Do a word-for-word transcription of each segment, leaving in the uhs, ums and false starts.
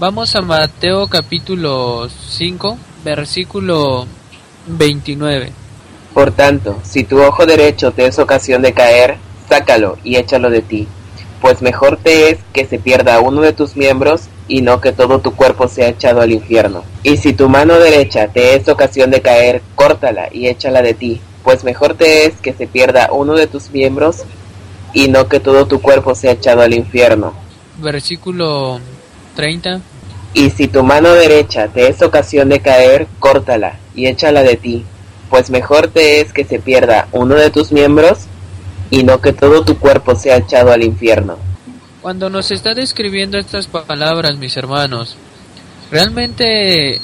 Vamos a Mateo capítulo cinco, versículo veintinueve. Por tanto, si tu ojo derecho te es ocasión de caer, sácalo y échalo de ti, pues mejor te es que se pierda uno de tus miembros y no que todo tu cuerpo sea echado al infierno. Y si tu mano derecha te es ocasión de caer, córtala y échala de ti, pues mejor te es que se pierda uno de tus miembros y no que todo tu cuerpo sea echado al infierno. Versículo treinta. Y si tu mano derecha te es ocasión de caer, córtala y échala de ti, pues mejor te es que se pierda uno de tus miembros y no que todo tu cuerpo sea echado al infierno. Cuando nos está describiendo estas palabras, mis hermanos, realmente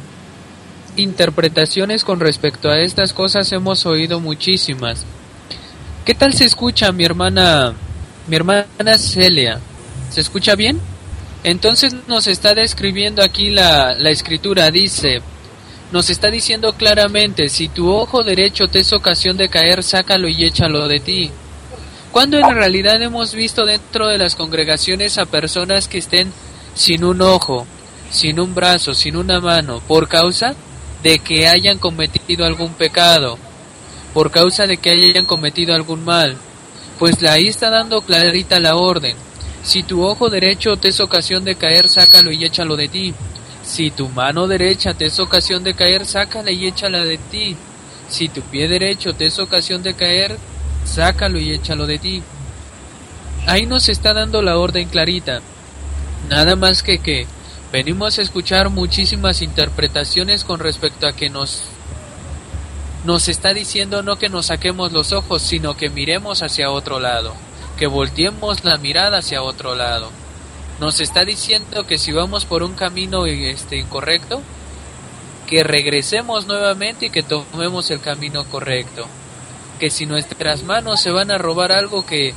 interpretaciones con respecto a estas cosas hemos oído muchísimas. ¿Qué tal se escucha, mi hermana, mi hermana Celia? ¿Se escucha bien? Entonces nos está describiendo aquí la, la escritura, dice, nos está diciendo claramente, si tu ojo derecho te es ocasión de caer, sácalo y échalo de ti. Cuando en realidad hemos visto dentro de las congregaciones a personas que estén sin un ojo, sin un brazo, sin una mano, por causa de que hayan cometido algún pecado, por causa de que hayan cometido algún mal, pues ahí está dando clarita la orden. Si tu ojo derecho te es ocasión de caer, sácalo y échalo de ti. Si tu mano derecha te es ocasión de caer, sácala y échala de ti. Si tu pie derecho te es ocasión de caer, sácalo y échalo de ti. Ahí nos está dando la orden clarita. Nada más que que venimos a escuchar muchísimas interpretaciones con respecto a que nos nos está diciendo no que nos saquemos los ojos, sino que miremos hacia otro lado, que volteemos la mirada hacia otro lado. Nos está diciendo que si vamos por un camino este incorrecto, que regresemos nuevamente y que tomemos el camino correcto. Que si nuestras manos se van a robar algo, que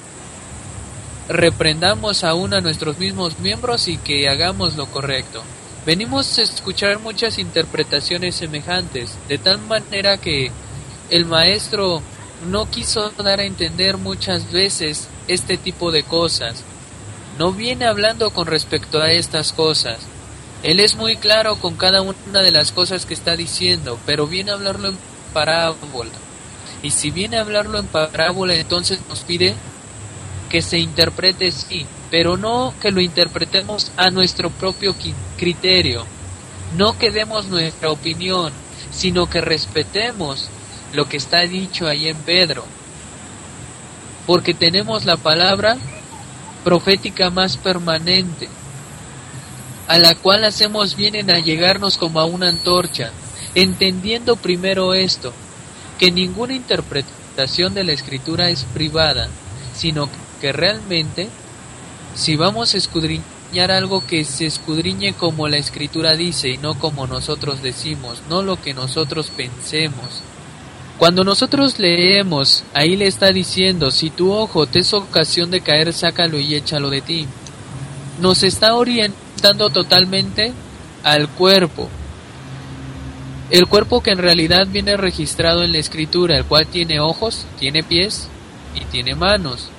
reprendamos aún a nuestros mismos miembros y que hagamos lo correcto. Venimos a escuchar muchas interpretaciones semejantes, de tal manera que el maestro no quiso dar a entender muchas veces este tipo de cosas. No viene hablando con respecto a estas cosas. Él es muy claro con cada una de las cosas que está diciendo, pero viene a hablarlo en parábola. Y si viene a hablarlo en parábola, entonces nos pide que se interprete sí, pero no que lo interpretemos a nuestro propio criterio. No que demos nuestra opinión, sino que respetemos lo que está dicho ahí en Pedro, porque tenemos la palabra profética más permanente, a la cual hacemos bien en allegarnos como a una antorcha, entendiendo primero esto, que ninguna interpretación de la Escritura es privada, sino que realmente, si vamos a escudriñar algo, que se escudriñe como la Escritura dice y no como nosotros decimos, no lo que nosotros pensemos. Cuando nosotros leemos, ahí le está diciendo, si tu ojo te es ocasión de caer, sácalo y échalo de ti. Nos está orientando totalmente al cuerpo. El cuerpo que en realidad viene registrado en la Escritura, el cual tiene ojos, tiene pies y tiene manos.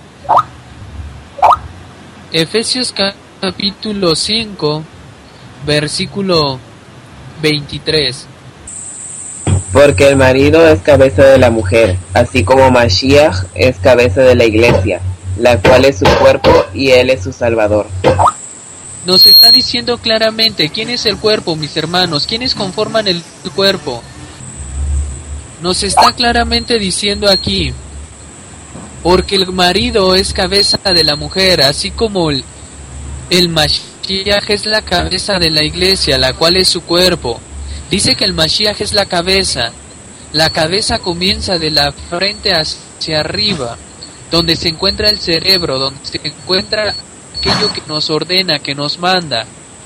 Efesios capítulo cinco, versículo veintitrés. Porque el marido es cabeza de la mujer, así como Mashiach es cabeza de la iglesia, la cual es su cuerpo y él es su salvador. Nos está diciendo claramente quién es el cuerpo, mis hermanos, quiénes conforman el cuerpo. Nos está claramente diciendo aquí, porque el marido es cabeza de la mujer, así como el, el Mashiach es la cabeza de la iglesia, la cual es su cuerpo. Dice que el Mashiach es la cabeza. La cabeza comienza de la frente hacia arriba, donde se encuentra el cerebro, donde se encuentra aquello que nos ordena, que nos manda.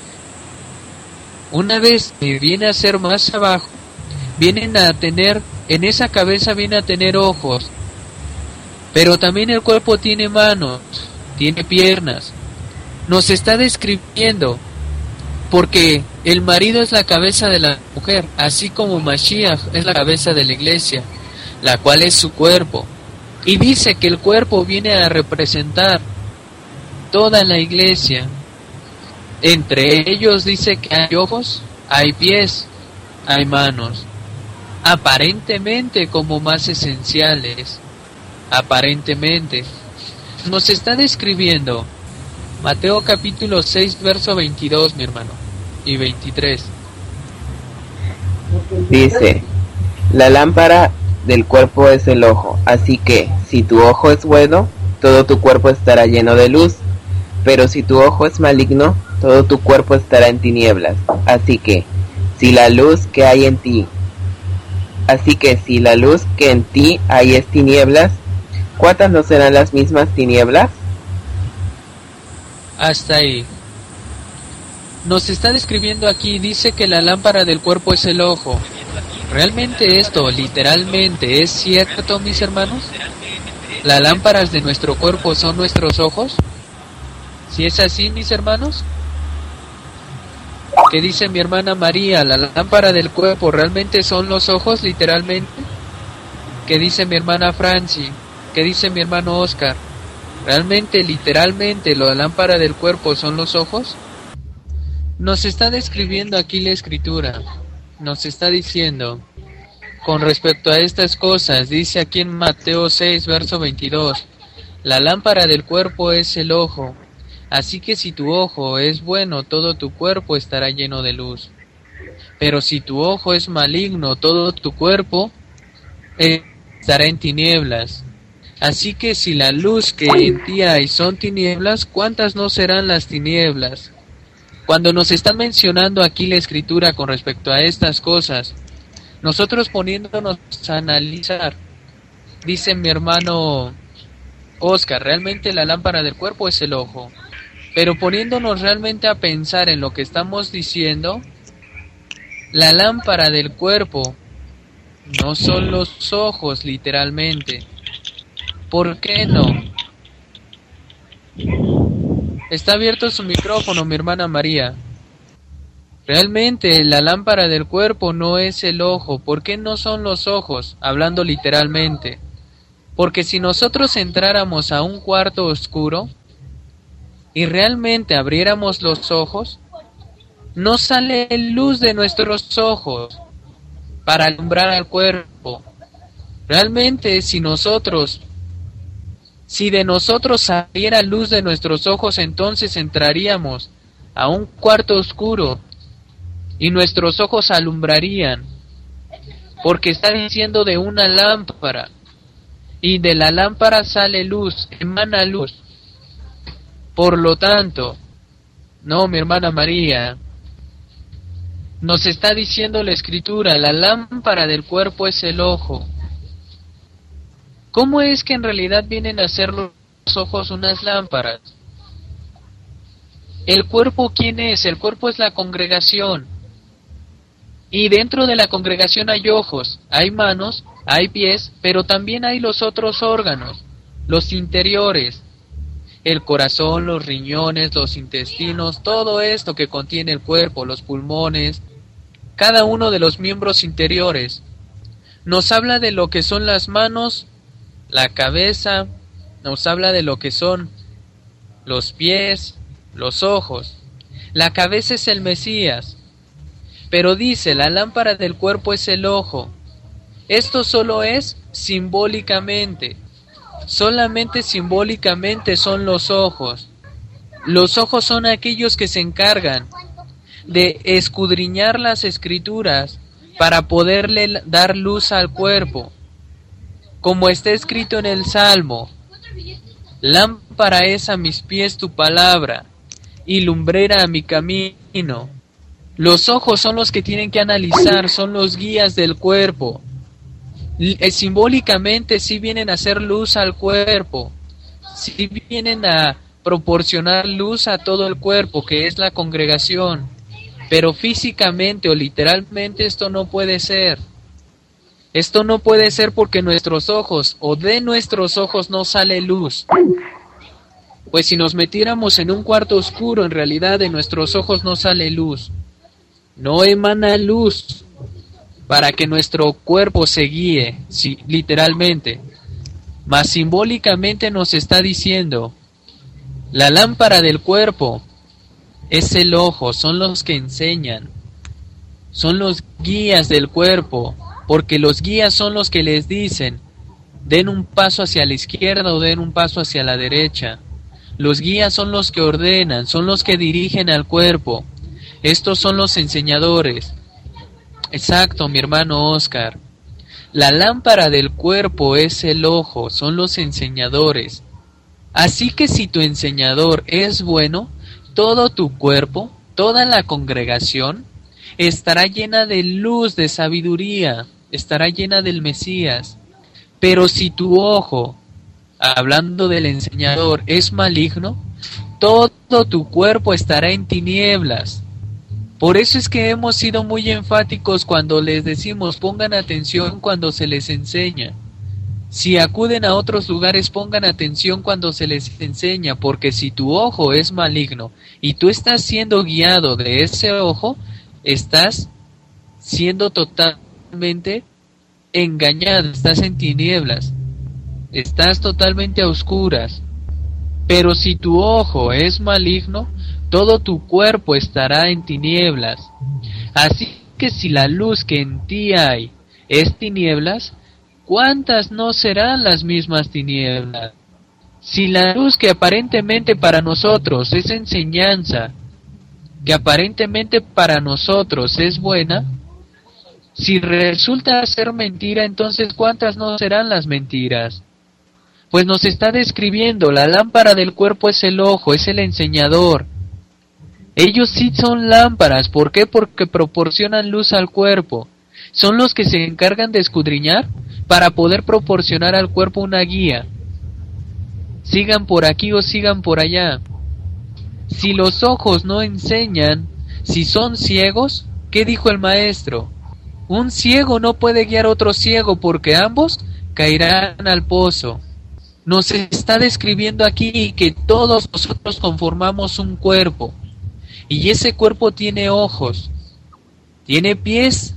Una vez que viene a ser más abajo, vienen a tener, en esa cabeza viene a tener ojos, pero también el cuerpo tiene manos, tiene piernas. Nos está describiendo, porque el marido es la cabeza de la mujer, así como Mashiach es la cabeza de la iglesia, la cual es su cuerpo. Y dice que el cuerpo viene a representar toda la iglesia. Entre ellos dice que hay ojos, hay pies, hay manos, aparentemente como más esenciales, aparentemente. Nos está describiendo Mateo capítulo seis, verso veintidós, mi hermano, y veintitrés. Dice, la lámpara del cuerpo es el ojo, así que si tu ojo es bueno, todo tu cuerpo estará lleno de luz, pero si tu ojo es maligno, todo tu cuerpo estará en tinieblas. Así que si la luz que hay en ti, así que si la luz que en ti hay es tinieblas, ¿cuántas no serán las mismas tinieblas? Hasta ahí. Nos está describiendo aquí, dice que la lámpara del cuerpo es el ojo. ¿Realmente esto, literalmente, es cierto, mis hermanos? ¿Las lámparas de nuestro cuerpo son nuestros ojos? Si es así, mis hermanos, ¿qué dice mi hermana María? ¿La lámpara del cuerpo realmente son los ojos, literalmente? ¿Qué dice mi hermana Franci? ¿Qué dice mi hermano Oscar? ¿Realmente, literalmente, la lámpara del cuerpo son los ojos? Nos está describiendo aquí la escritura. Nos está diciendo, con respecto a estas cosas, dice aquí en Mateo seis, verso veintidós, la lámpara del cuerpo es el ojo. Así que si tu ojo es bueno, todo tu cuerpo estará lleno de luz. Pero si tu ojo es maligno, todo tu cuerpo estará en tinieblas. Así que si la luz que en ti hay son tinieblas, ¿cuántas no serán las tinieblas? Cuando nos está mencionando aquí la escritura con respecto a estas cosas, nosotros poniéndonos a analizar, dice mi hermano Oscar, realmente la lámpara del cuerpo es el ojo. Pero poniéndonos realmente a pensar en lo que estamos diciendo, la lámpara del cuerpo no son los ojos, literalmente. ¿Por qué no? Está abierto su micrófono, mi hermana María. Realmente la lámpara del cuerpo no es el ojo. ¿Por qué no son los ojos? Hablando literalmente. Porque si nosotros entráramos a un cuarto oscuro y realmente abriéramos los ojos, no sale luz de nuestros ojos para alumbrar al cuerpo. Realmente si nosotros, si de nosotros saliera luz de nuestros ojos, entonces entraríamos a un cuarto oscuro y nuestros ojos alumbrarían, porque está diciendo de una lámpara, y de la lámpara sale luz, emana luz. Por lo tanto, no, mi hermana María, nos está diciendo la escritura, la lámpara del cuerpo es el ojo. ¿Cómo es que en realidad vienen a ser los ojos unas lámparas? ¿El cuerpo quién es? El cuerpo es la congregación. Y dentro de la congregación hay ojos, hay manos, hay pies, pero también hay los otros órganos, los interiores. El corazón, los riñones, los intestinos, todo esto que contiene el cuerpo, los pulmones, cada uno de los miembros interiores. Nos habla de lo que son las manos, la cabeza, nos habla de lo que son los pies, los ojos. La cabeza es el Mesías, pero dice, la lámpara del cuerpo es el ojo. Esto solo es simbólicamente. Solamente simbólicamente son los ojos. Los ojos son aquellos que se encargan de escudriñar las escrituras para poderle dar luz al cuerpo. Como está escrito en el Salmo, lámpara es a mis pies tu palabra y lumbrera a mi camino. Los ojos son los que tienen que analizar, son los guías del cuerpo. Simbólicamente sí vienen a hacer luz al cuerpo, sí vienen a proporcionar luz a todo el cuerpo, que es la congregación, pero físicamente o literalmente esto no puede ser. Esto no puede ser porque nuestros ojos o de nuestros ojos no sale luz. Pues si nos metiéramos en un cuarto oscuro, en realidad de nuestros ojos no sale luz. No emana luz para que nuestro cuerpo se guíe, sí, literalmente. Mas simbólicamente nos está diciendo, la lámpara del cuerpo es el ojo, son los que enseñan, son los guías del cuerpo, porque los guías son los que les dicen, den un paso hacia la izquierda o den un paso hacia la derecha. Los guías son los que ordenan, son los que dirigen al cuerpo. Estos son los enseñadores. Exacto, mi hermano Oscar. La lámpara del cuerpo es el ojo, son los enseñadores. Así que si tu enseñador es bueno, todo tu cuerpo, toda la congregación, estará llena de luz, de sabiduría, estará llena del Mesías. Pero si tu ojo, hablando del enseñador, es maligno, todo tu cuerpo estará en tinieblas. Por eso es que hemos sido muy enfáticos cuando les decimos pongan atención cuando se les enseña. Si acuden a otros lugares, pongan atención cuando se les enseña, porque si tu ojo es maligno y tú estás siendo guiado de ese ojo, estás siendo totalmente engañado, estás en tinieblas, estás totalmente a oscuras. Pero si tu ojo es maligno, todo tu cuerpo estará en tinieblas. Así que si la luz que en ti hay es tinieblas, ¿cuántas no serán las mismas tinieblas? Si la luz que aparentemente para nosotros es enseñanza, que aparentemente para nosotros es buena, si resulta ser mentira, entonces ¿cuántas no serán las mentiras? Pues nos está describiendo, la lámpara del cuerpo es el ojo, es el enseñador. Ellos sí son lámparas, ¿por qué? Porque proporcionan luz al cuerpo. Son los que se encargan de escudriñar para poder proporcionar al cuerpo una guía. Sigan por aquí o sigan por allá. Si los ojos no enseñan, si son ciegos, ¿qué dijo el maestro? Un ciego no puede guiar a otro ciego porque ambos caerán al pozo. Nos está describiendo aquí que todos nosotros conformamos un cuerpo. Y ese cuerpo tiene ojos, tiene pies,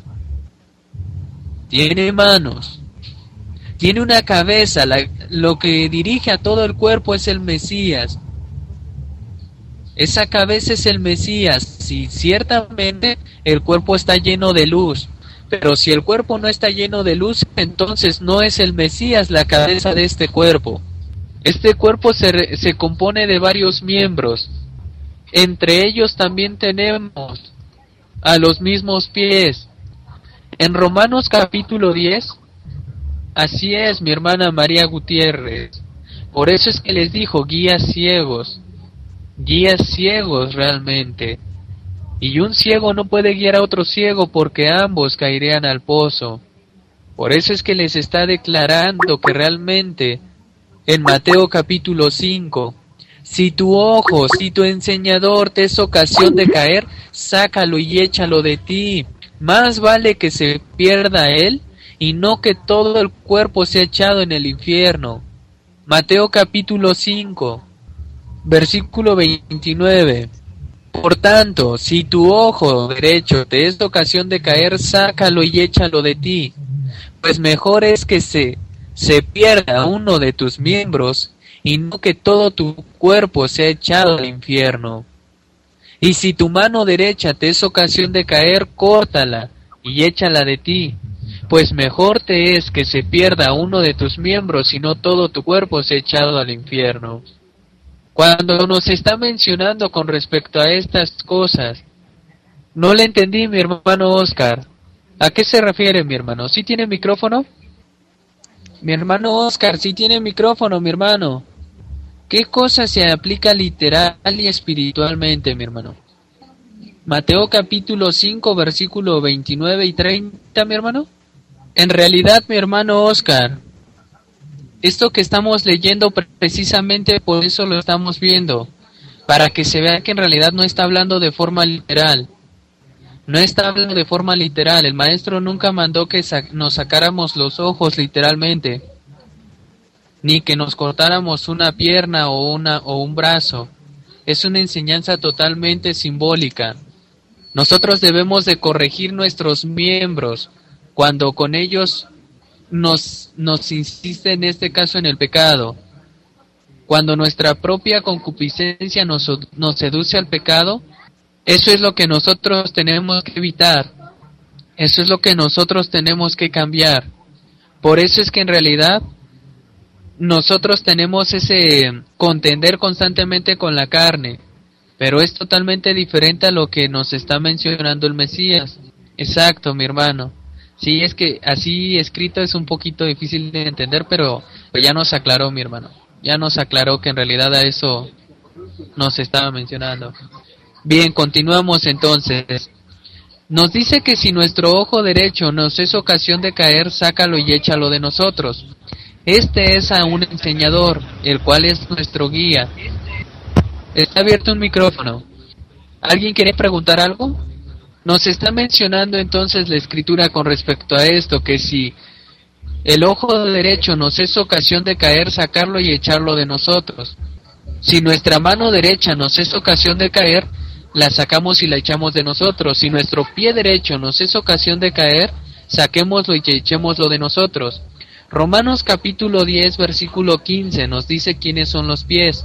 tiene manos, tiene una cabeza. La, lo que dirige a todo el cuerpo es el Mesías. Esa cabeza es el Mesías. Si ciertamente el cuerpo está lleno de luz, pero si el cuerpo no está lleno de luz, entonces no es el Mesías la cabeza de este cuerpo. Este cuerpo se, se compone de varios miembros. Entre ellos también tenemos a los mismos pies. En Romanos capítulo diez, así es, mi hermana María Gutiérrez. Por eso es que les dijo guías ciegos, guías ciegos realmente. Y un ciego no puede guiar a otro ciego porque ambos caerían al pozo. Por eso es que les está declarando que realmente en Mateo capítulo cinco, si tu ojo, si tu enseñador te es ocasión de caer, sácalo y échalo de ti. Más vale que se pierda él y no que todo el cuerpo sea echado en el infierno. Mateo capítulo cinco, versículo veintinueve. Por tanto, si tu ojo derecho te es ocasión de caer, sácalo y échalo de ti. Pues mejor es que se, se pierda uno de tus miembros y no que todo tu cuerpo sea echado al infierno. Y si tu mano derecha te es ocasión de caer, córtala y échala de ti, pues mejor te es que se pierda uno de tus miembros y no todo tu cuerpo sea echado al infierno. Cuando nos está mencionando con respecto a estas cosas, no le entendí, mi hermano Oscar. ¿A qué se refiere, mi hermano? ¿Sí tiene micrófono? Mi hermano Oscar, sí tiene micrófono, mi hermano. ¿Qué cosa se aplica literal y espiritualmente, mi hermano? Mateo capítulo cinco, versículo veintinueve y treinta, mi hermano. En realidad, mi hermano Oscar, esto que estamos leyendo precisamente por eso lo estamos viendo, para que se vea que en realidad no está hablando de forma literal. No está hablando de forma literal. El maestro nunca mandó que sa- nos sacáramos los ojos literalmente, ni que nos cortáramos una pierna o una o un brazo. Es una enseñanza totalmente simbólica. Nosotros debemos de corregir nuestros miembros cuando con ellos nos, nos insiste, en este caso, en el pecado. Cuando nuestra propia concupiscencia nos, nos seduce al pecado, Eso es lo que nosotros tenemos que evitar. Eso es lo que nosotros tenemos que cambiar. Por eso es que en realidad nosotros tenemos ese contender constantemente con la carne, pero es totalmente diferente a lo que nos está mencionando el Mesías. Exacto, mi hermano. Sí, es que así escrito es un poquito difícil de entender, pero pues ya nos aclaró, mi hermano. Ya nos aclaró que en realidad a eso nos estaba mencionando. Bien, continuamos entonces. Nos dice que si nuestro ojo derecho nos es ocasión de caer, sácalo y échalo de nosotros. Este es a un enseñador, el cual es nuestro guía. Está abierto un micrófono. ¿Alguien quiere preguntar algo? Nos está mencionando entonces la escritura con respecto a esto, que si el ojo derecho nos es ocasión de caer, sacarlo y echarlo de nosotros. Si nuestra mano derecha nos es ocasión de caer, la sacamos y la echamos de nosotros. Si nuestro pie derecho nos es ocasión de caer, saquémoslo y echémoslo de nosotros. Romanos capítulo diez, versículo quince nos dice quiénes son los pies.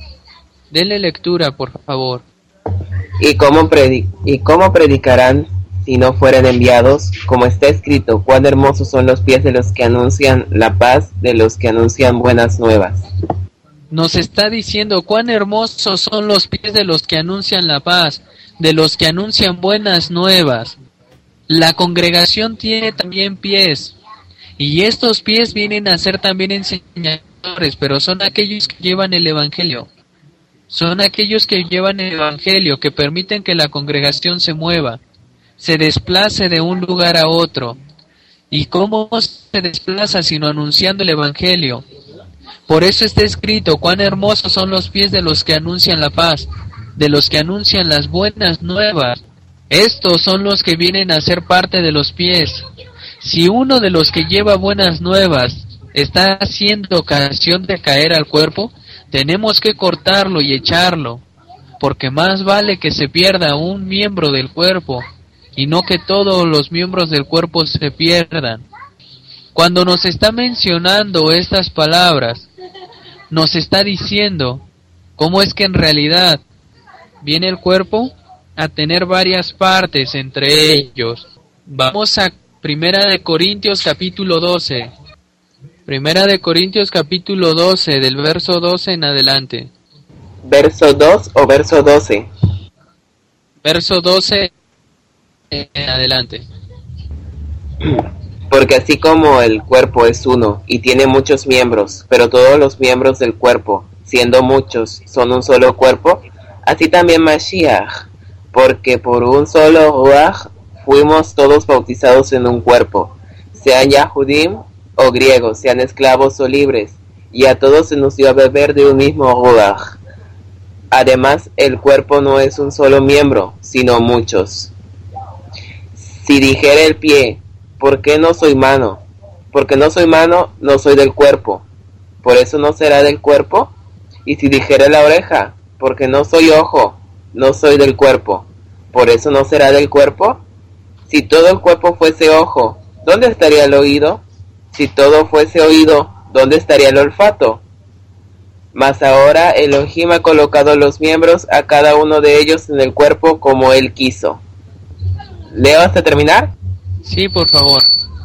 Denle lectura, por favor. ¿Y cómo, predi- ¿Y cómo predicarán si no fueren enviados? Como está escrito, cuán hermosos son los pies de los que anuncian la paz, de los que anuncian buenas nuevas. Nos está diciendo cuán hermosos son los pies de los que anuncian la paz, de los que anuncian buenas nuevas. La congregación tiene también pies, y estos pies vienen a ser también enseñadores, pero son aquellos que llevan el evangelio. Son aquellos que llevan el evangelio, que permiten que la congregación se mueva, se desplace de un lugar a otro. ¿Y cómo se desplaza sino anunciando el evangelio? Por eso está escrito, cuán hermosos son los pies de los que anuncian la paz, de los que anuncian las buenas nuevas. Estos son los que vienen a ser parte de los pies. Si uno de los que lleva buenas nuevas está haciendo ocasión de caer al cuerpo, tenemos que cortarlo y echarlo, porque más vale que se pierda un miembro del cuerpo, y no que todos los miembros del cuerpo se pierdan. Cuando nos está mencionando estas palabras, nos está diciendo cómo es que en realidad viene el cuerpo a tener varias partes entre ellos. Vamos a Primera de Corintios capítulo doce. Primera de Corintios capítulo doce, del verso doce en adelante. ¿Verso dos o verso doce? Verso doce en adelante. Porque así como el cuerpo es uno y tiene muchos miembros, pero todos los miembros del cuerpo, siendo muchos, son un solo cuerpo, así también Mashiach, porque por un solo Ruach fuimos todos bautizados en un cuerpo, sean ya Judim o griegos, sean esclavos o libres, y a todos se nos dio a beber de un mismo Ruach. Además, el cuerpo no es un solo miembro, sino muchos. Si dijera el pie, ¿por qué no soy mano? Porque no soy mano, no soy del cuerpo. ¿Por eso no será del cuerpo? Y si dijera la oreja, porque no soy ojo, no soy del cuerpo. ¿Por eso no será del cuerpo? Si todo el cuerpo fuese ojo, ¿dónde estaría el oído? Si todo fuese oído, ¿dónde estaría el olfato? Mas ahora Elohim ha colocado los miembros a cada uno de ellos en el cuerpo como él quiso. ¿Leo hasta terminar? Sí, por favor.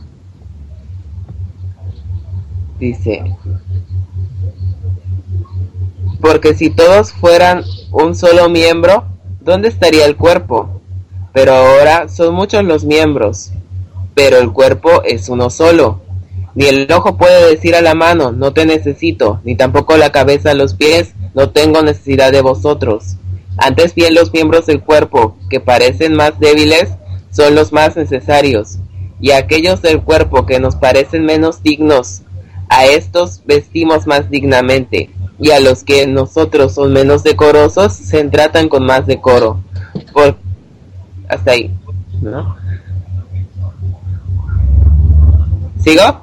Dice, porque si todos fueran un solo miembro, ¿dónde estaría el cuerpo? Pero ahora son muchos los miembros, pero el cuerpo es uno solo. Ni el ojo puede decir a la mano, no te necesito, ni tampoco la cabeza a los pies, no tengo necesidad de vosotros. Antes bien los miembros del cuerpo, que parecen más débiles, son los más necesarios, y aquellos del cuerpo que nos parecen menos dignos, a estos vestimos más dignamente, y a los que nosotros son menos decorosos, se tratan con más decoro. Por... Hasta ahí, ¿no? ¿Sigo?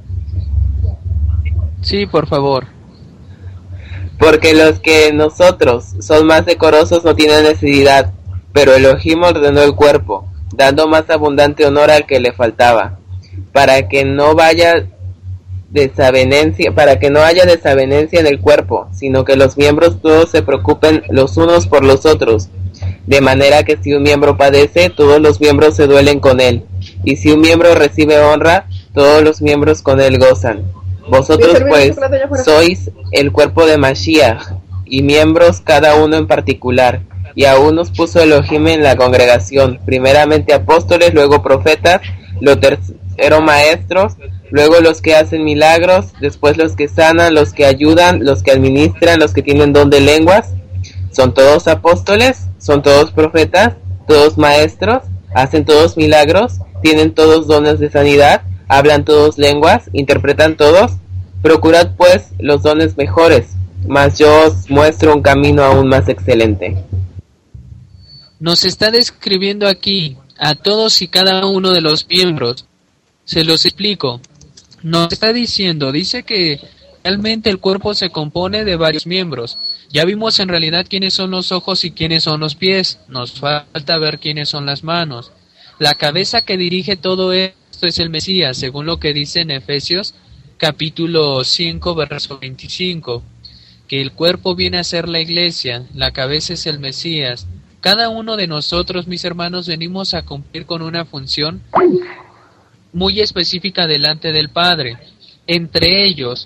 Sí, por favor. Porque los que nosotros son más decorosos no tienen necesidad, pero Elohim ordenó el cuerpo, dando más abundante honor al que le faltaba, para que no vaya desavenencia, para que no haya desavenencia en el cuerpo, sino que los miembros todos se preocupen los unos por los otros. De manera que si un miembro padece, todos los miembros se duelen con él, y si un miembro recibe honra, todos los miembros con él gozan. Vosotros pues sois el cuerpo de Mashiach, y miembros cada uno en particular, y aún nos puso Elohim en la congregación, primeramente apóstoles, luego profetas, lo tercero maestros, luego los que hacen milagros, después los que sanan, los que ayudan, los que administran, los que tienen don de lenguas. ¿Son todos apóstoles? ¿Son todos profetas? ¿Todos maestros? ¿Hacen todos milagros? ¿Tienen todos dones de sanidad? ¿Hablan todos lenguas? ¿Interpretan todos? Procurad pues los dones mejores, mas yo os muestro un camino aún más excelente. Nos está describiendo aquí a todos y cada uno de los miembros. Se los explico. Nos está diciendo, dice que realmente el cuerpo se compone de varios miembros. Ya vimos en realidad quiénes son los ojos y quiénes son los pies. Nos falta ver quiénes son las manos. La cabeza que dirige todo esto es el Mesías, según lo que dice en Efesios capítulo cinco, verso veinticinco. Que el cuerpo viene a ser la iglesia, la cabeza es el Mesías. Cada uno de nosotros, mis hermanos, venimos a cumplir con una función muy específica delante del Padre. Entre ellos,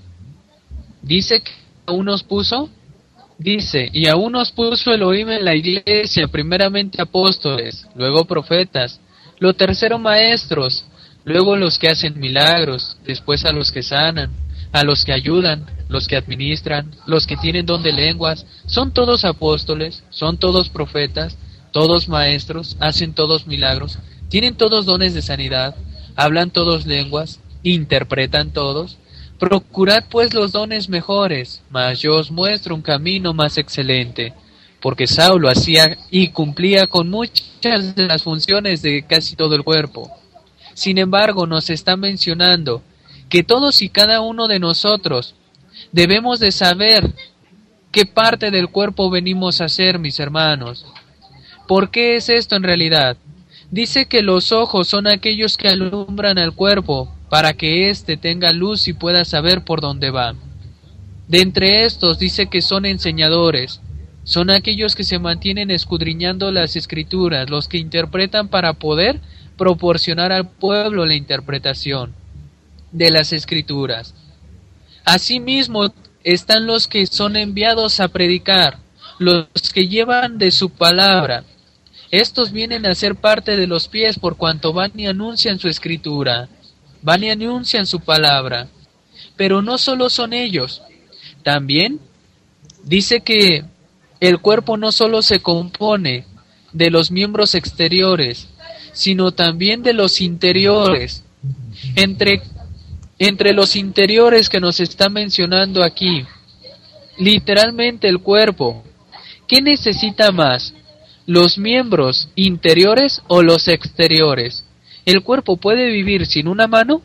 dice que aún nos puso, dice, y aún nos puso Elohim en la iglesia, primeramente apóstoles, luego profetas, lo tercero maestros, luego los que hacen milagros, después a los que sanan, a los que ayudan, los que administran, los que tienen don de lenguas. Son todos apóstoles, son todos profetas, todos maestros, hacen todos milagros, tienen todos dones de sanidad, hablan todos lenguas, interpretan todos. Procurad pues los dones mejores, mas yo os muestro un camino más excelente, porque Saulo hacía y cumplía con muchas de las funciones de casi todo el cuerpo. Sin embargo, nos está mencionando que todos y cada uno de nosotros debemos de saber qué parte del cuerpo venimos a hacer, mis hermanos. ¿Por qué es esto en realidad? Dice que los ojos son aquellos que alumbran al cuerpo para que éste tenga luz y pueda saber por dónde va. De entre estos dice que son enseñadores, son aquellos que se mantienen escudriñando las escrituras, los que interpretan para poder proporcionar al pueblo la interpretación de las escrituras. Asimismo están los que son enviados a predicar, los que llevan de su palabra. Estos vienen a ser parte de los pies por cuanto van y anuncian su escritura, van y anuncian su palabra. Pero no solo son ellos, también dice que el cuerpo no solo se compone de los miembros exteriores, sino también de los interiores. Entre, entre los interiores que nos está mencionando aquí, literalmente el cuerpo, ¿qué necesita más? ¿Los miembros interiores o los exteriores? ¿El cuerpo puede vivir sin una mano?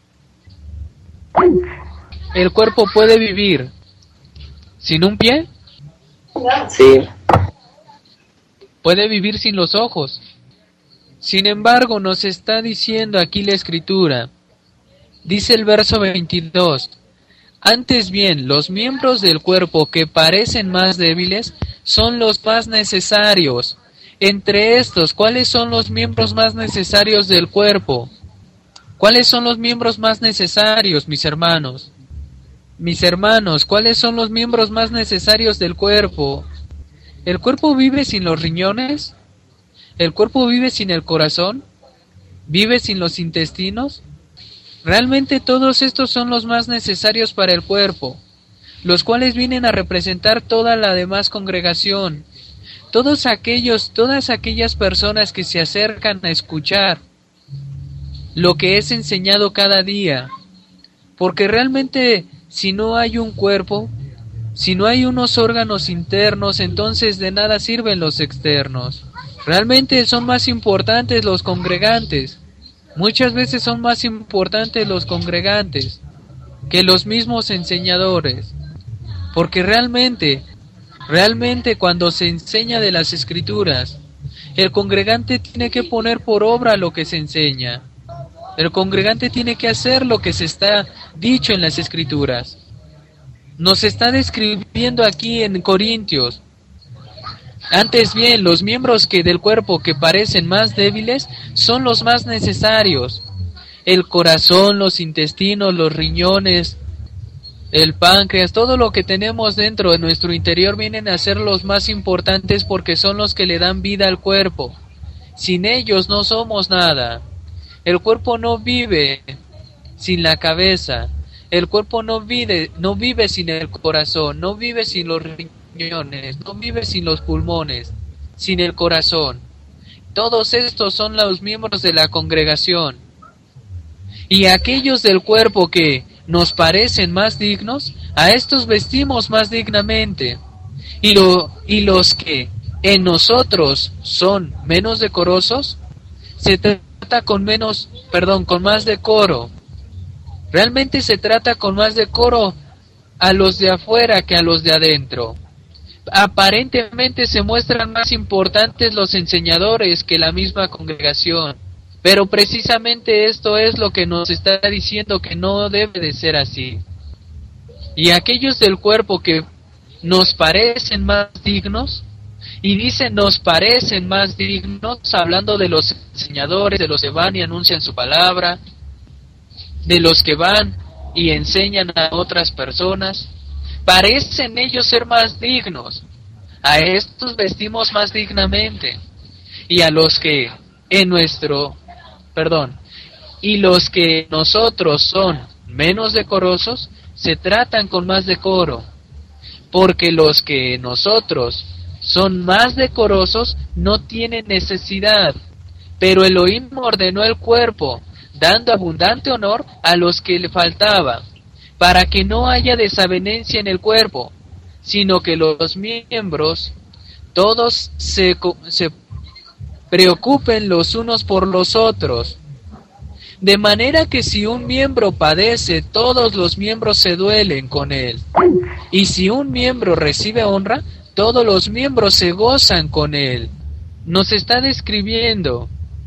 ¿El cuerpo puede vivir sin un pie? Sí. ¿Puede vivir sin los ojos? Sin embargo, nos está diciendo aquí la Escritura, dice el verso veintidós, antes bien, los miembros del cuerpo que parecen más débiles son los más necesarios. Entre estos, ¿cuáles son los miembros más necesarios del cuerpo? ¿Cuáles son los miembros más necesarios, mis hermanos? Mis hermanos, ¿cuáles son los miembros más necesarios del cuerpo? ¿El cuerpo vive sin los riñones? ¿El cuerpo vive sin el corazón? ¿Vive sin los intestinos? Realmente todos estos son los más necesarios para el cuerpo, los cuales vienen a representar toda la demás congregación, todos aquellos, todas aquellas personas que se acercan a escuchar lo que es enseñado cada día, porque realmente si no hay un cuerpo, si no hay unos órganos internos, entonces de nada sirven los externos. Realmente son más importantes los congregantes. Muchas veces son más importantes los congregantes que los mismos enseñadores, porque realmente, realmente cuando se enseña de las escrituras, el congregante tiene que poner por obra lo que se enseña. El congregante tiene que hacer lo que se está dicho en las escrituras. Nos está describiendo aquí en Corintios Antes bien, los miembros que del cuerpo que parecen más débiles son los más necesarios. El corazón, los intestinos, los riñones, el páncreas, todo lo que tenemos dentro de nuestro interior vienen a ser los más importantes porque son los que le dan vida al cuerpo. Sin ellos no somos nada. El cuerpo no vive sin la cabeza. El cuerpo no vive, no vive sin el corazón, no vive sin los riñones, no vive sin los pulmones, sin el corazón. Todos estos son los miembros de la congregación. Y aquellos del cuerpo que nos parecen más dignos, a estos vestimos más dignamente. Y, lo, y los que en nosotros son menos decorosos, se trata con menos, perdón, con más decoro. Realmente se trata con más decoro a los de afuera que a los de adentro. Aparentemente se muestran más importantes los enseñadores que la misma congregación, pero precisamente esto es lo que nos está diciendo que no debe de ser así. Y aquellos del cuerpo que nos parecen más dignos, y dicen nos parecen más dignos, hablando de los enseñadores, de los que van y anuncian su palabra, de los que van y enseñan a otras personas, parecen ellos ser más dignos. A estos vestimos más dignamente. Y a los que en nuestro, perdón, y los que nosotros son menos decorosos, se tratan con más decoro. Porque los que nosotros son más decorosos no tienen necesidad. Pero Elohim ordenó el cuerpo, dando abundante honor a los que le faltaba, para que no haya desavenencia en el cuerpo, sino que los miembros todos se, se preocupen los unos por los otros. De manera que si un miembro padece, todos los miembros se duelen con él. Y si un miembro recibe honra, todos los miembros se gozan con él. Nos está describiendo.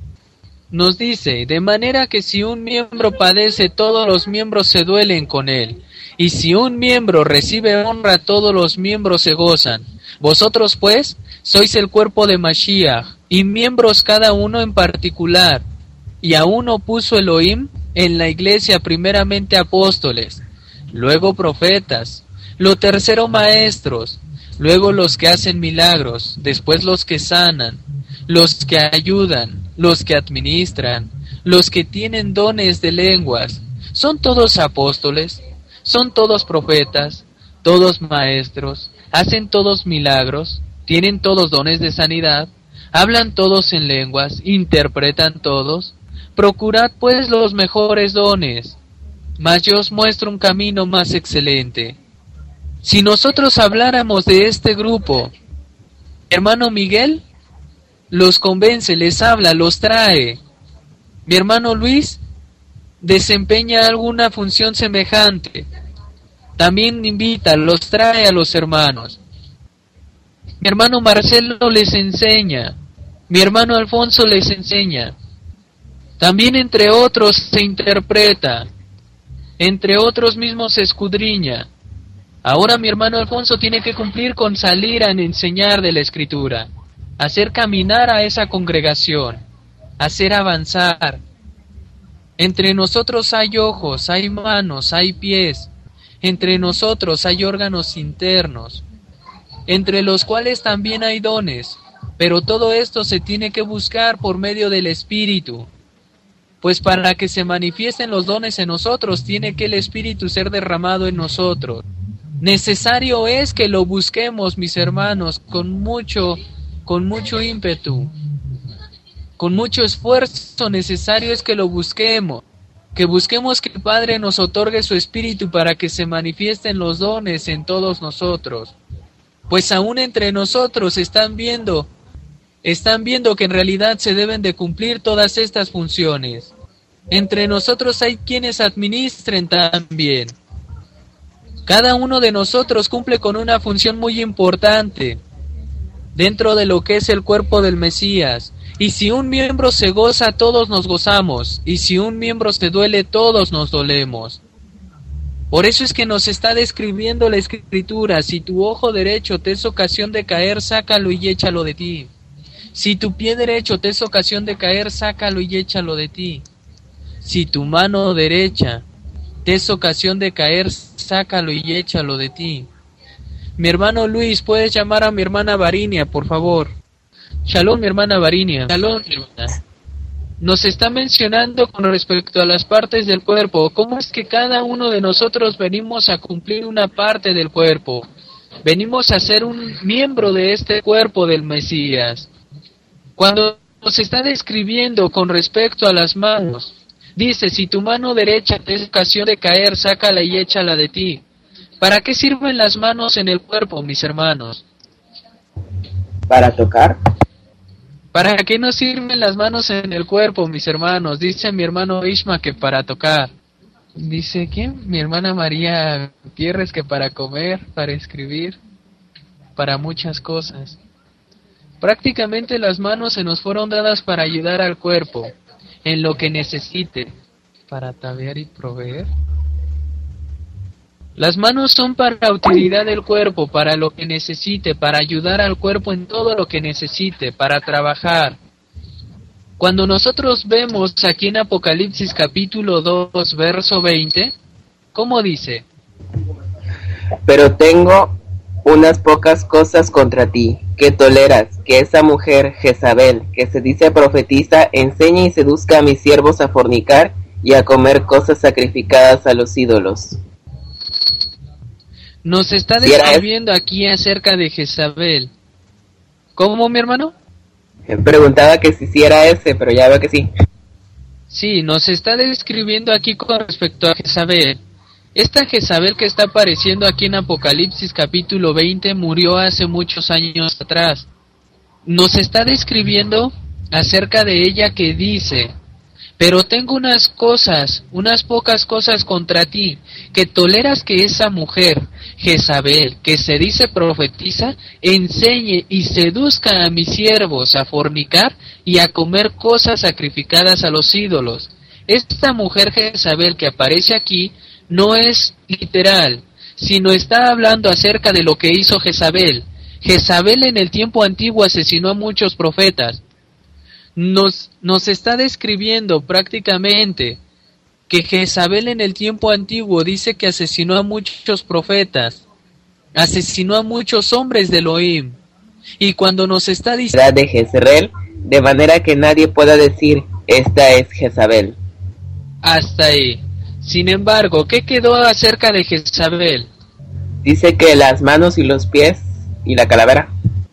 Nos dice, de manera que si un miembro padece, todos los miembros se duelen con él. Y si un miembro recibe honra, todos los miembros se gozan. Vosotros pues, sois el cuerpo de Mashiach, y miembros cada uno en particular. Y a uno puso Elohim en la iglesia primeramente apóstoles, luego profetas, lo tercero maestros, luego los que hacen milagros, después los que sanan, los que ayudan, los que administran, los que tienen dones de lenguas. ¿Son todos apóstoles? ¿Son todos profetas? ¿Todos maestros? ¿Hacen todos milagros? ¿Tienen todos dones de sanidad? ¿Hablan todos en lenguas? ¿Interpretan todos? Procurad pues los mejores dones, mas yo os muestro un camino más excelente. Si nosotros habláramos de este grupo, hermano Miguel los convence, les habla, los trae. Mi hermano Luis desempeña alguna función semejante. También invita, los trae a los hermanos. Mi hermano Marcelo les enseña. Mi hermano Alfonso les enseña. También entre otros se interpreta. Entre otros mismos se escudriña. Ahora mi hermano Alfonso tiene que cumplir con salir a enseñar de la Escritura, hacer caminar a esa congregación, hacer avanzar. Entre nosotros hay ojos, hay manos, hay pies. Entre nosotros hay órganos internos, entre los cuales también hay dones. Pero todo esto se tiene que buscar por medio del Espíritu. Pues para que se manifiesten los dones en nosotros, tiene que el Espíritu ser derramado en nosotros. Necesario es que lo busquemos, mis hermanos, con mucho, con mucho ímpetu, con mucho esfuerzo. Necesario es que lo busquemos, que busquemos que el Padre nos otorgue su Espíritu para que se manifiesten los dones en todos nosotros. Pues aún entre nosotros están viendo, están viendo que en realidad se deben de cumplir todas estas funciones. Entre nosotros hay quienes administren también. Cada uno de nosotros cumple con una función muy importante dentro de lo que es el cuerpo del Mesías. Y si un miembro se goza, todos nos gozamos. Y si un miembro se duele, todos nos dolemos. Por eso es que nos está describiendo la Escritura: si tu ojo derecho te es ocasión de caer, sácalo y échalo de ti. Si tu pie derecho te es ocasión de caer, sácalo y échalo de ti. Si tu mano derecha te es ocasión de caer, sácalo y échalo de ti. Mi hermano Luis, ¿puedes llamar a mi hermana Varinia, por favor? Shalom, mi hermana Varinia. Shalom, mi hermana. Nos está mencionando con respecto a las partes del cuerpo, cómo es que cada uno de nosotros venimos a cumplir una parte del cuerpo. Venimos a ser un miembro de este cuerpo del Mesías. Cuando nos está describiendo con respecto a las manos, dice: si tu mano derecha te es ocasión de caer, sácala y échala de ti. ¿Para qué sirven las manos en el cuerpo, mis hermanos? Para tocar. ¿Para qué nos sirven las manos en el cuerpo, mis hermanos? Dice mi hermano Ishma que para tocar. Dice, ¿quién? Mi hermana María Pierres que para comer, para escribir, para muchas cosas. Prácticamente las manos se nos fueron dadas para ayudar al cuerpo en lo que necesite, para ataviar y proveer. Las manos son para utilidad del cuerpo, para lo que necesite, para ayudar al cuerpo en todo lo que necesite, para trabajar. Cuando nosotros vemos aquí en Apocalipsis capítulo dos, verso veinte, ¿cómo dice? Pero tengo unas pocas cosas contra ti, que toleras que esa mujer Jezabel, que se dice profetiza, enseñe y seduzca a mis siervos a fornicar y a comer cosas sacrificadas a los ídolos. Nos está describiendo aquí acerca de Jezabel. ¿Cómo, mi hermano? Preguntaba que si sí era ese, pero ya veo que sí. Sí, nos está describiendo aquí con respecto a Jezabel. Esta Jezabel que está apareciendo aquí en Apocalipsis capítulo veinte murió hace muchos años atrás. Nos está describiendo acerca de ella que dice: pero tengo unas cosas, unas pocas cosas contra ti, que toleras que esa mujer, Jezabel, que se dice profetiza, enseñe y seduzca a mis siervos a fornicar y a comer cosas sacrificadas a los ídolos. Esta mujer Jezabel que aparece aquí no es literal, sino está hablando acerca de lo que hizo Jezabel. Jezabel en el tiempo antiguo asesinó a muchos profetas. Nos, nos está describiendo prácticamente que Jezabel en el tiempo antiguo dice que asesinó a muchos profetas, asesinó a muchos hombres de Elohim. Y cuando nos está diciendo de Jezreel, de manera que nadie pueda decir, esta es Jezabel. Hasta ahí. Sin embargo, ¿qué quedó acerca de Jezabel? Dice que las manos y los pies y la calavera.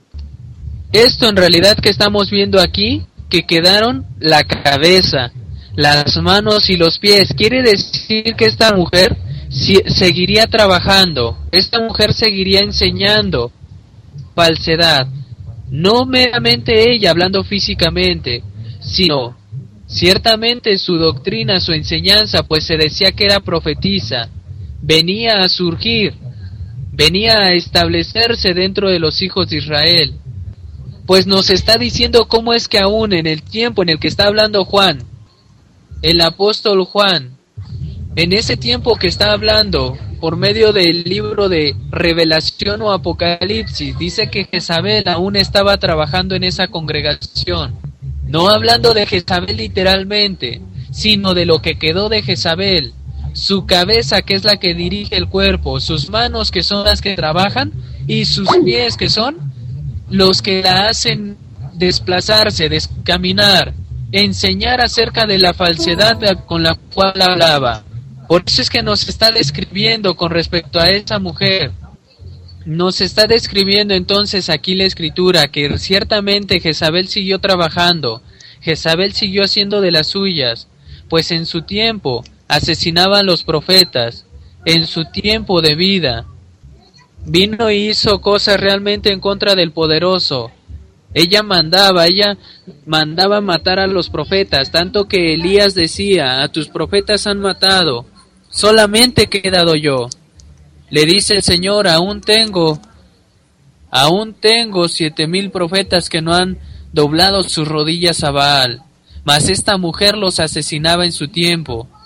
Esto en realidad que estamos viendo aquí, que quedaron la cabeza, las manos y los pies. Quiere decir que esta mujer si, seguiría trabajando, esta mujer seguiría enseñando falsedad. No meramente ella hablando físicamente, sino ciertamente su doctrina, su enseñanza, pues se decía que era profetisa, venía a surgir, venía a establecerse dentro de los hijos de Israel. Pues nos está diciendo cómo es que aún en el tiempo en el que está hablando Juan, el apóstol Juan, en ese tiempo que está hablando por medio del libro de Revelación o Apocalipsis, dice que Jezabel aún estaba trabajando en esa congregación. No hablando de Jezabel literalmente, sino de lo que quedó de Jezabel, su cabeza que es la que dirige el cuerpo, sus manos que son las que trabajan y sus pies que son los que la hacen desplazarse, descaminar, enseñar acerca de la falsedad con la cual hablaba. Por eso es que nos está describiendo con respecto a esa mujer. Nos está describiendo entonces aquí la Escritura que ciertamente Jezabel siguió trabajando, Jezabel siguió haciendo de las suyas, pues en su tiempo asesinaba a los profetas, en su tiempo de vida. Vino y hizo cosas realmente en contra del poderoso. Ella mandaba, ella mandaba matar a los profetas, tanto que Elías decía, a tus profetas han matado, solamente he quedado yo. Le dice el Señor, aún tengo, aún tengo siete mil profetas que no han doblado sus rodillas a Baal, mas esta mujer los asesinaba en su tiempo.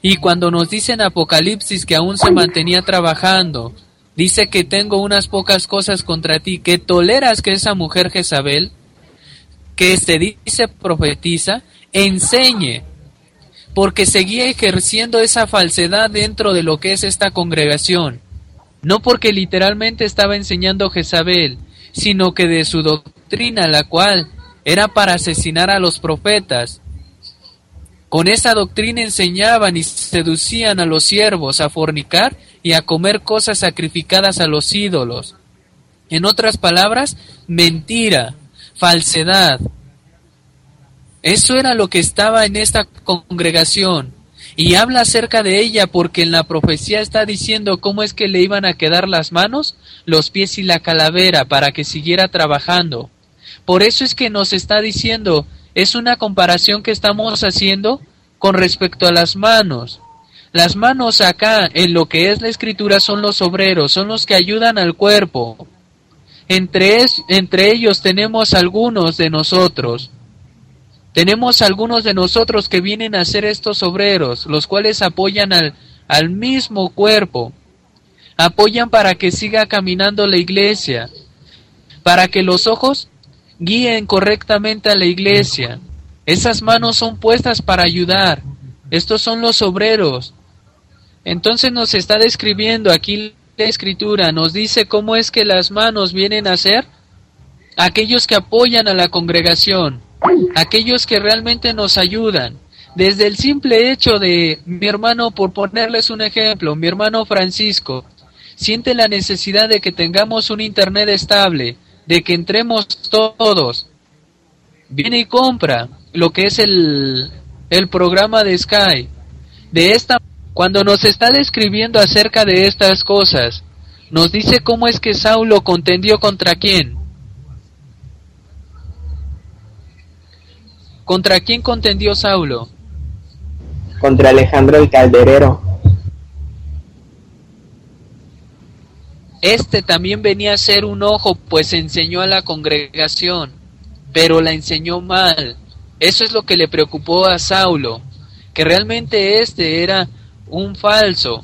Y cuando nos dice en Apocalipsis que aún se mantenía trabajando, dice que tengo unas pocas cosas contra ti, que toleras que esa mujer Jezabel, que se dice profetiza, enseñe, porque seguía ejerciendo esa falsedad dentro de lo que es esta congregación. No porque literalmente estaba enseñando Jezabel, sino que de su doctrina, la cual era para asesinar a los profetas. Con esa doctrina enseñaban y seducían a los siervos a fornicar y a comer cosas sacrificadas a los ídolos. En otras palabras, mentira, falsedad. Eso era lo que estaba en esta congregación. Y habla acerca de ella porque en la profecía está diciendo cómo es que le iban a quedar las manos, los pies y la calavera para que siguiera trabajando. Por eso es que nos está diciendo, es una comparación que estamos haciendo con respecto a las manos. Las manos acá, en lo que es la escritura, son los obreros, son los que ayudan al cuerpo. Entre, es, entre ellos tenemos algunos de nosotros. Tenemos algunos de nosotros que vienen a ser estos obreros, los cuales apoyan al, al mismo cuerpo. Apoyan para que siga caminando la iglesia, para que los ojos guíen correctamente a la iglesia. Esas manos son puestas para ayudar. Estos son los obreros. Entonces nos está describiendo aquí la escritura, nos dice cómo es que las manos vienen a ser aquellos que apoyan a la congregación, aquellos que realmente nos ayudan. Desde el simple hecho de, mi hermano, por ponerles un ejemplo, mi hermano Francisco, siente la necesidad de que tengamos un internet estable, de que entremos todos. Viene y compra lo que es el, el programa de Sky. De esta, cuando nos está describiendo acerca de estas cosas, nos dice cómo es que Saulo contendió contra quién. ¿Contra quién contendió Saulo? Contra Alejandro el Calderero. Este también venía a ser un ojo, pues enseñó a la congregación, pero la enseñó mal. Eso es lo que le preocupó a Saulo, que realmente este era un falso.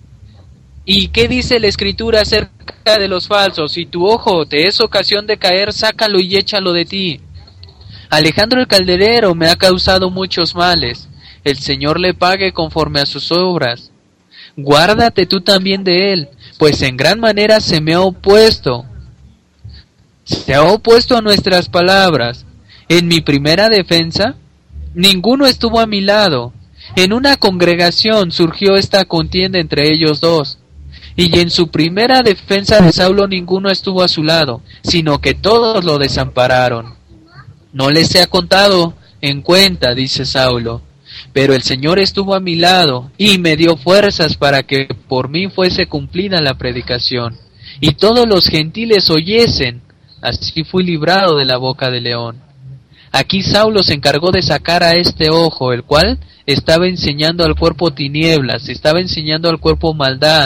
¿Y qué dice la escritura acerca de los falsos? Si tu ojo te es ocasión de caer, sácalo y échalo de ti. Alejandro el Calderero me ha causado muchos males. El Señor le pague conforme a sus obras. Guárdate tú también de él, pues en gran manera se me ha opuesto. Se ha opuesto a nuestras palabras. En mi primera defensa, ninguno estuvo a mi lado. En una congregación surgió esta contienda entre ellos dos. Y en su primera defensa de Saulo ninguno estuvo a su lado, sino que todos lo desampararon. No les he contado en cuenta, dice Saulo, pero el Señor estuvo a mi lado y me dio fuerzas para que por mí fuese cumplida la predicación, y todos los gentiles oyesen, así fui librado de la boca del león. Aquí Saulo se encargó de sacar a este ojo, el cual estaba enseñando al cuerpo tinieblas, estaba enseñando al cuerpo maldad,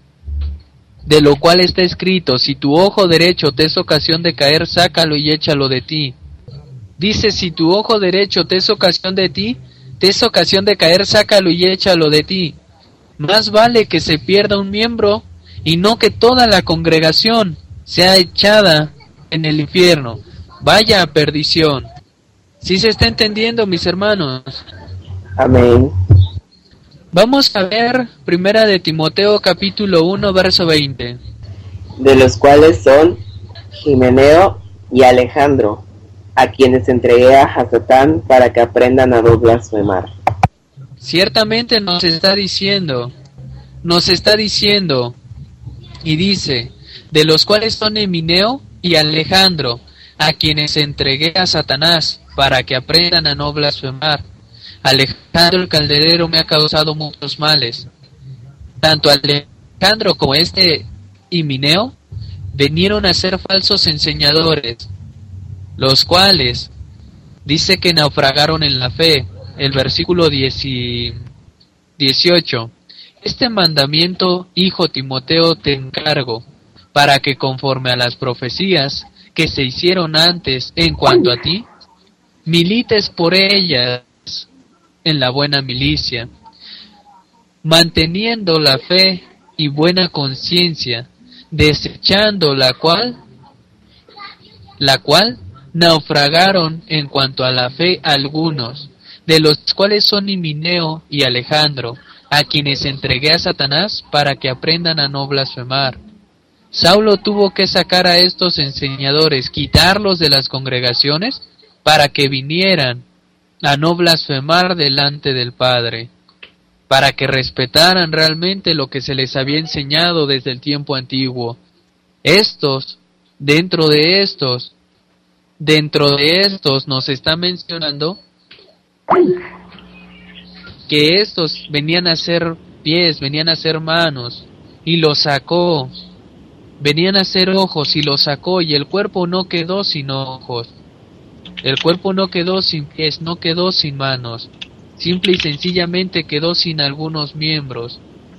de lo cual está escrito, si tu ojo derecho te es ocasión de caer, sácalo y échalo de ti. Dice, si tu ojo derecho te es ocasión de ti, te es ocasión de caer, sácalo y échalo de ti. Más vale que se pierda un miembro y no que toda la congregación sea echada en el infierno, vaya a perdición. ¿Sí se está entendiendo, mis hermanos? Amén. Vamos a ver Primera de Timoteo capítulo uno, verso veinte. De los cuales son Himeneo y Alejandro, a quienes entregué a Hasatán para que aprendan a no blasfemar. Ciertamente nos está diciendo, nos está diciendo, y dice, de los cuales son Himeneo y Alejandro, a quienes entregué a Satanás para que aprendan a no blasfemar. Alejandro el Calderero me ha causado muchos males. Tanto Alejandro como este Himeneo vinieron a ser falsos enseñadores, los cuales dice que naufragaron en la fe. El versículo dieciocho. Este mandamiento, hijo Timoteo, te encargo, para que conforme a las profecías que se hicieron antes en cuanto a ti, milites por ellas en la buena milicia. manteniendo la fe y buena conciencia, desechando la cual, la cual naufragaron en cuanto a la fe algunos, de los cuales son Himeneo y Alejandro, a quienes entregué a Satanás para que aprendan a no blasfemar. Saulo tuvo que sacar a estos enseñadores, quitarlos de las congregaciones, para que vinieran a no blasfemar delante del Padre, para que respetaran realmente lo que se les había enseñado desde el tiempo antiguo. Estos, dentro de estos, dentro de estos nos está mencionando que estos venían a ser pies, venían a ser manos, y los sacó, venían a ser ojos y los sacó, y el cuerpo no quedó sin ojos, el cuerpo no quedó sin pies, no quedó sin manos, simple y sencillamente quedó sin algunos miembros.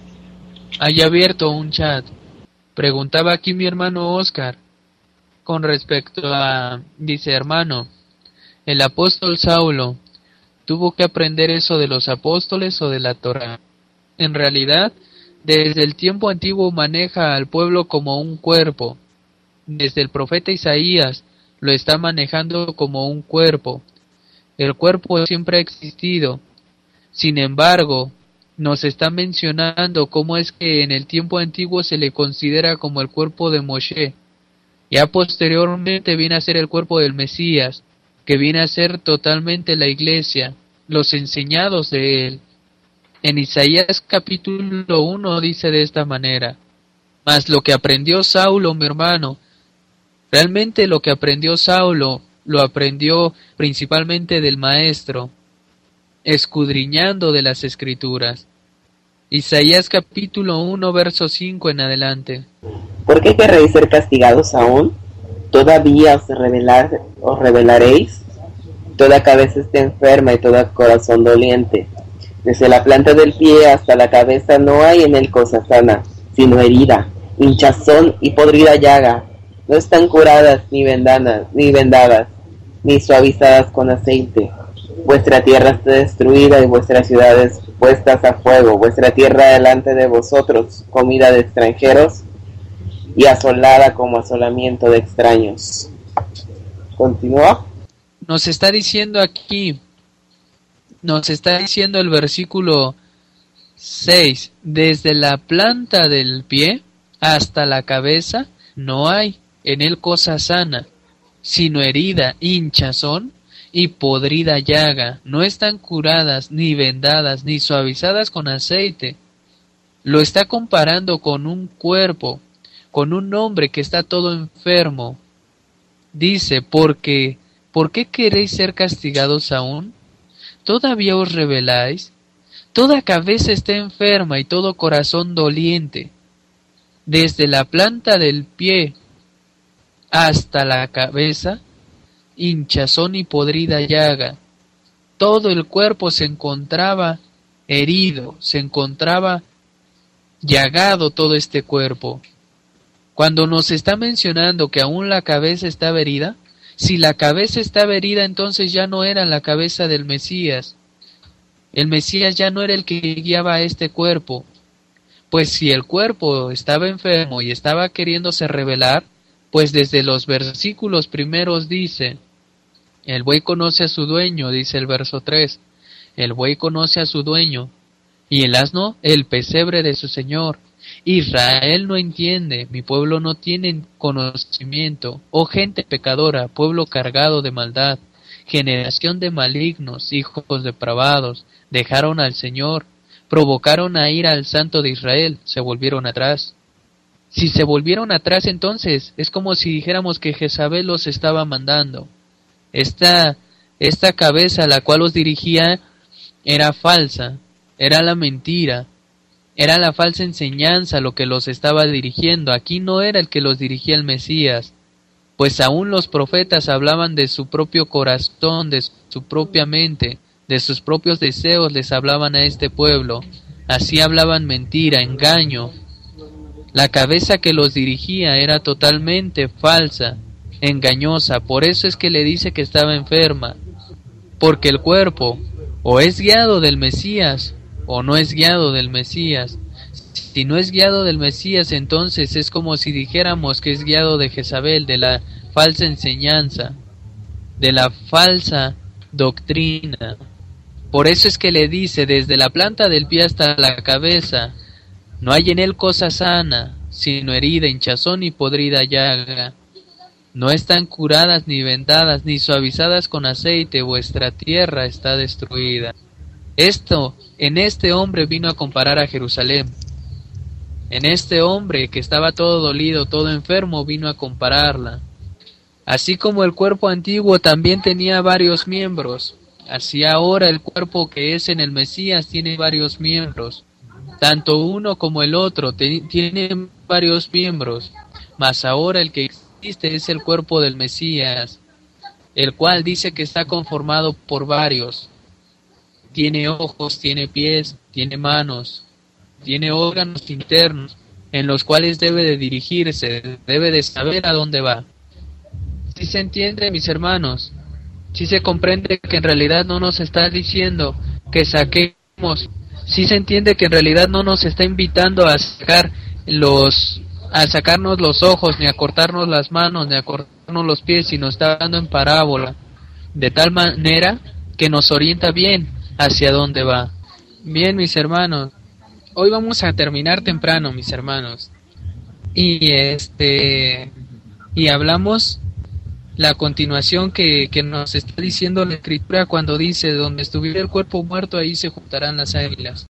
Hay abierto un chat. Preguntaba aquí mi hermano Oscar con respecto a, dice, hermano, el apóstol Saulo tuvo que aprender eso de los apóstoles o de la Torá. En realidad, desde el tiempo antiguo maneja al pueblo como un cuerpo. Desde el profeta Isaías lo está manejando como un cuerpo. El cuerpo siempre ha existido. Sin embargo, nos está mencionando cómo es que en el tiempo antiguo se le considera como el cuerpo de Moshe. Ya posteriormente viene a ser el cuerpo del Mesías, que viene a ser totalmente la iglesia, los enseñados de él. En Isaías capítulo uno dice de esta manera: mas lo que aprendió Saulo, mi hermano, realmente lo que aprendió Saulo, lo aprendió principalmente del maestro, escudriñando de las escrituras. Isaías capítulo uno, verso cinco en adelante. ¿Por qué querréis ser castigados aún? ¿Todavía os, revelar, os revelaréis? Toda cabeza está enferma y todo corazón doliente. Desde la planta del pie hasta la cabeza no hay en él cosa sana, sino herida, hinchazón y podrida llaga. No están curadas ni vendadas, ni vendadas, ni suavizadas con aceite. Vuestra tierra está destruida y vuestras ciudades puestas a fuego. Vuestra tierra delante de vosotros, comida de extranjeros y asolada como asolamiento de extraños. Continúa. Nos está diciendo aquí, nos está diciendo el versículo seis, desde la planta del pie hasta la cabeza no hay en él cosa sana, sino herida, hinchazón y podrida llaga. No están curadas, ni vendadas, ni suavizadas con aceite. Lo está comparando con un cuerpo, con un hombre que está todo enfermo. Dice, porque, ¿por qué queréis ser castigados aún? ¿Todavía os rebeláis? Toda cabeza está enferma y todo corazón doliente. Desde la planta del pie hasta la cabeza, hinchazón y podrida llaga. Todo el cuerpo se encontraba herido, se encontraba llagado todo este cuerpo. Cuando nos está mencionando que aún la cabeza estaba herida, si la cabeza estaba herida, entonces ya no era la cabeza del Mesías. El Mesías ya no era el que guiaba a este cuerpo. Pues si el cuerpo estaba enfermo y estaba queriéndose rebelar, pues desde los versículos primeros dice: el buey conoce a su dueño, dice el verso tres. El buey conoce a su dueño, y el asno el pesebre de su señor. Israel no entiende, mi pueblo no tiene conocimiento. Oh gente pecadora, pueblo cargado de maldad, generación de malignos, hijos depravados, dejaron al Señor, provocaron a ira al Santo de Israel, se volvieron atrás. Si se volvieron atrás, entonces es como si dijéramos que Jezabel los estaba mandando. Esta, esta cabeza a la cual los dirigía era falsa, era la mentira, era la falsa enseñanza lo que los estaba dirigiendo. Aquí no era el que los dirigía el Mesías, pues aún los profetas hablaban de su propio corazón, de su propia mente, de sus propios deseos les hablaban a este pueblo. Así hablaban mentira, engaño. La cabeza que los dirigía era totalmente falsa, engañosa. Por eso es que le dice que estaba enferma, porque el cuerpo o es guiado del Mesías o no es guiado del Mesías. Si no es guiado del Mesías, entonces es como si dijéramos que es guiado de Jezabel, de la falsa enseñanza, de la falsa doctrina. Por eso es que le dice, desde la planta del pie hasta la cabeza, no hay en él cosa sana, sino herida, hinchazón y podrida llaga. No están curadas ni vendadas ni suavizadas con aceite, vuestra tierra está destruida. Esto, en este hombre vino a comparar a Jerusalén. En este hombre que estaba todo dolido, todo enfermo, vino a compararla. Así como el cuerpo antiguo también tenía varios miembros, así ahora el cuerpo que es en el Mesías tiene varios miembros. Tanto uno como el otro te, tienen varios miembros, mas ahora el que existe es el cuerpo del Mesías, el cual dice que está conformado por varios. Tiene ojos, tiene pies, tiene manos, tiene órganos internos, en los cuales debe de dirigirse, debe de saber a dónde va. Si se entiende, mis hermanos, si se comprende que en realidad no nos está diciendo que saquemos, si se entiende que en realidad no nos está invitando a sacar los, a sacarnos los ojos, ni a cortarnos las manos, ni a cortarnos los pies, sino está dando en parábola, de tal manera que nos orienta bien hacia dónde va. Bien, mis hermanos, hoy vamos a terminar temprano, mis hermanos, y este, y hablamos la continuación que, que nos está diciendo la Escritura cuando dice, donde estuviera el cuerpo muerto, ahí se juntarán las águilas.